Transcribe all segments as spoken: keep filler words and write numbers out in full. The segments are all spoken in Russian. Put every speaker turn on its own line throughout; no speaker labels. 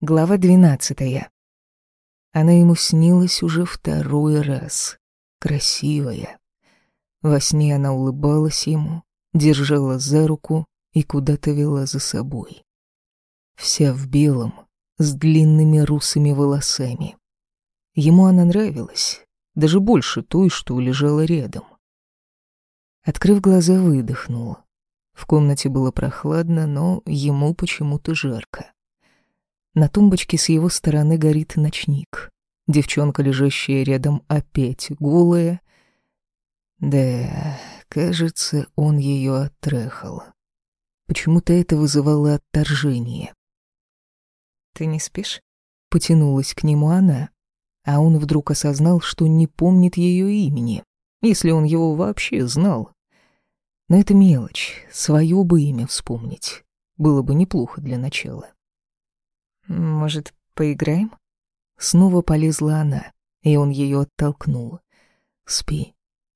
Глава двенадцатая. Она ему снилась уже второй раз. Красивая. Во сне она улыбалась ему, держала за руку и куда-то вела за собой. Вся в белом, с длинными русыми волосами. Ему она нравилась, даже больше той, что лежала рядом. Открыв глаза, выдохнул. В комнате было прохладно, но ему почему-то жарко. На тумбочке с его стороны горит ночник. Девчонка, лежащая рядом, опять голая. Да, кажется, он ее оттрахал. Почему-то это вызывало отторжение. «Ты не спишь?» Потянулась к нему она, а он вдруг осознал, что не помнит ее имени, если он его вообще знал. Но это мелочь, свое бы имя вспомнить. Было бы неплохо для начала. «Может, поиграем?» Снова полезла она, и он ее оттолкнул. «Спи».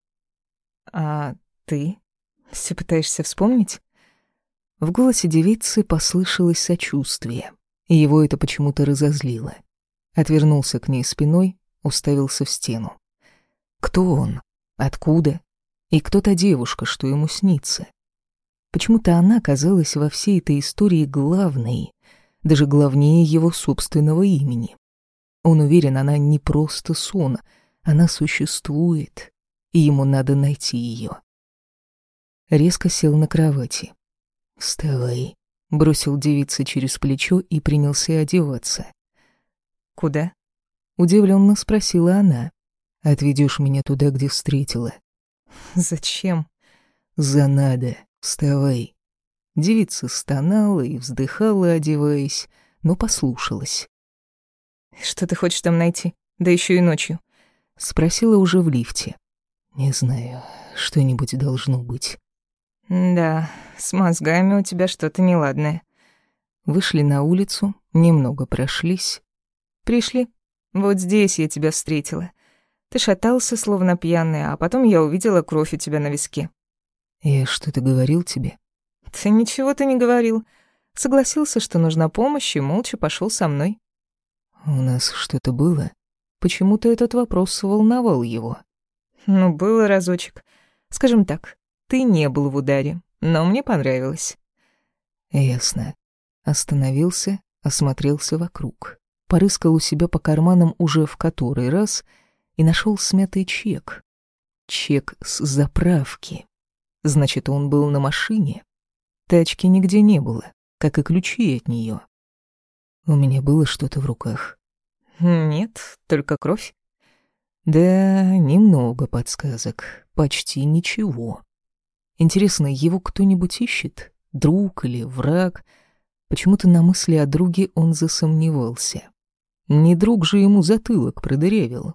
«А ты? Все пытаешься вспомнить?» В голосе девицы послышалось сочувствие, и его это почему-то разозлило. Отвернулся к ней спиной, уставился в стену. Кто он? Откуда? И кто та девушка, что ему снится? Почему-то она казалась во всей этой истории главной, даже главнее его собственного имени. Он уверен, она не просто сон, она существует, и ему надо найти ее. Резко сел на кровати. «Вставай», — бросил девица через плечо и принялся одеваться. «Куда?» — удивленно спросила она. «Отведешь меня туда, где встретила». «Зачем?» «За надо. Вставай». Девица стонала и вздыхала, одеваясь, но послушалась. «Что ты хочешь там найти? Да еще и ночью?» Спросила уже в лифте. «Не знаю, что-нибудь должно быть». «Да, с мозгами у тебя что-то неладное». Вышли на улицу, немного прошлись. «Пришли. Вот здесь я тебя встретила. Ты шатался, словно пьяный, а потом я увидела кровь у тебя на виске». «Я что-то говорил тебе?» «Ты ничего-то не говорил. Согласился, что нужна помощь, и молча пошел со мной». «У нас что-то было?» Почему-то этот вопрос волновал его. «Ну, было разочек. Скажем так, ты не был в ударе, но мне понравилось». «Ясно». Остановился, осмотрелся вокруг. Порыскал у себя по карманам уже в который раз и нашел смятый чек. Чек с заправки. Значит, он был на машине. Тачки нигде не было, как и ключи от нее. У меня было что-то в руках. Нет, только кровь. Да, немного подсказок, почти ничего. Интересно, его кто-нибудь ищет? Друг или враг? Почему-то на мысли о друге он засомневался. Не друг же ему затылок продырявил.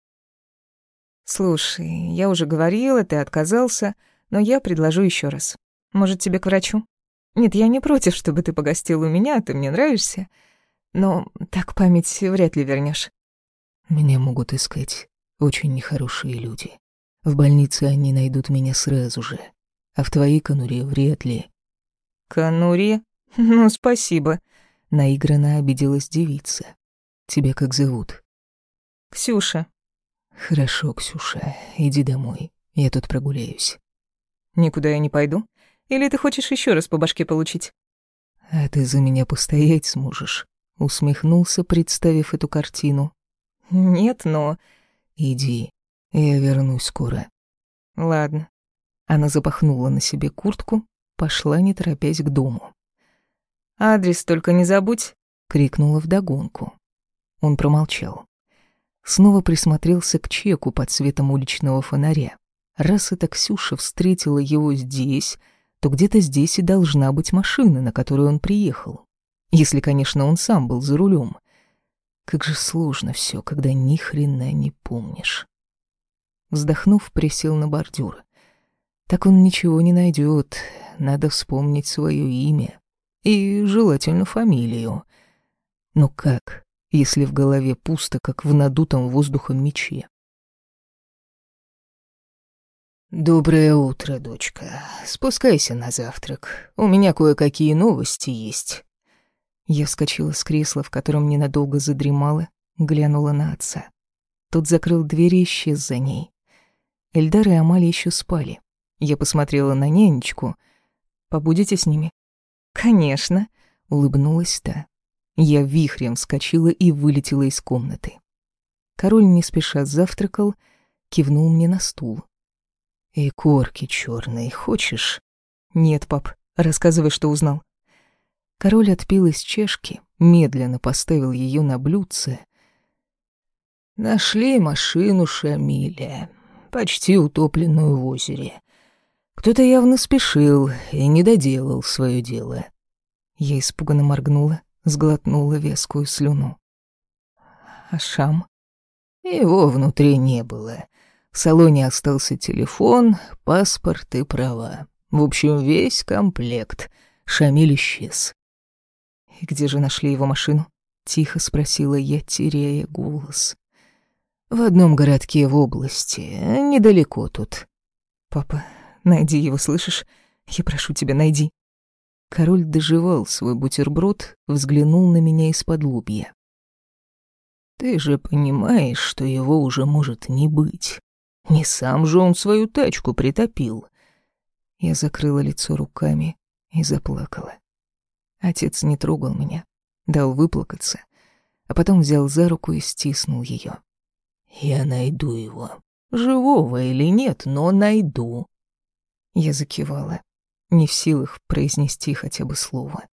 «Слушай, я уже говорила, ты отказался, но я предложу еще раз. Может, тебе к врачу? Нет, я не против, чтобы ты погостил у меня, ты мне нравишься. Но так память вряд ли вернешь. Меня могут искать очень нехорошие люди. В больнице они найдут меня сразу же, а в твоей конуре вряд ли». «Конуре? Ну, спасибо», — наигранно обиделась девица. «Тебя как зовут?» «Ксюша». «Хорошо, Ксюша, иди домой, я тут прогуляюсь». «Никуда я не пойду? Или ты хочешь еще раз по башке получить?» «А ты за меня постоять сможешь?» Усмехнулся, представив эту картину. «Нет, но...» «Иди, я вернусь скоро». «Ладно». Она запахнула на себе куртку, пошла, не торопясь, к дому. «Адрес только не забудь», — крикнула вдогонку. Он промолчал. Снова присмотрелся к чеку под светом уличного фонаря. Раз эта Ксюша встретила его здесь, то где-то здесь и должна быть машина, на которую он приехал. Если, конечно, он сам был за рулем. Как же сложно все, когда ни хрена не помнишь. Вздохнув, присел на бордюр. Так он ничего не найдет. Надо вспомнить свое имя. И желательно фамилию. Но как, если в голове пусто, как в надутом воздухом мече? «Доброе утро, дочка. Спускайся на завтрак. У меня кое-какие новости есть». Я вскочила с кресла, в котором ненадолго задремала, глянула на отца. Тот закрыл дверь и исчез за ней. Эльдар и Амалия еще спали. Я посмотрела на нянечку. «Побудете с ними?» «Конечно», — улыбнулась та. Я вихрем вскочила и вылетела из комнаты. Король не спеша завтракал, кивнул мне на стул. «И корки черные хочешь?» «Нет, пап, рассказывай, что узнал». Король отпил из чашки, медленно поставил ее на блюдце. «Нашли машину Шамиля, почти утопленную в озере. Кто-то явно спешил и не доделал свое дело». Я испуганно моргнула, сглотнула вязкую слюну. «А Шам?» «Его внутри не было. В салоне остался телефон, паспорт и права. В общем, весь комплект. Шамиль исчез». «И где же нашли его машину?» — тихо спросила я, теряя голос. «В одном городке в области, недалеко тут». «Папа, найди его, слышишь? Я прошу тебя, найди». Король доживал свой бутерброд, взглянул на меня из-под лобья. «Ты же понимаешь, что его уже может не быть. Не сам же он свою тачку притопил». Я закрыла лицо руками и заплакала. Отец не трогал меня, дал выплакаться, а потом взял за руку и стиснул ее. «Я найду его. Живого или нет, но найду». Я закивала, не в силах произнести хотя бы слово.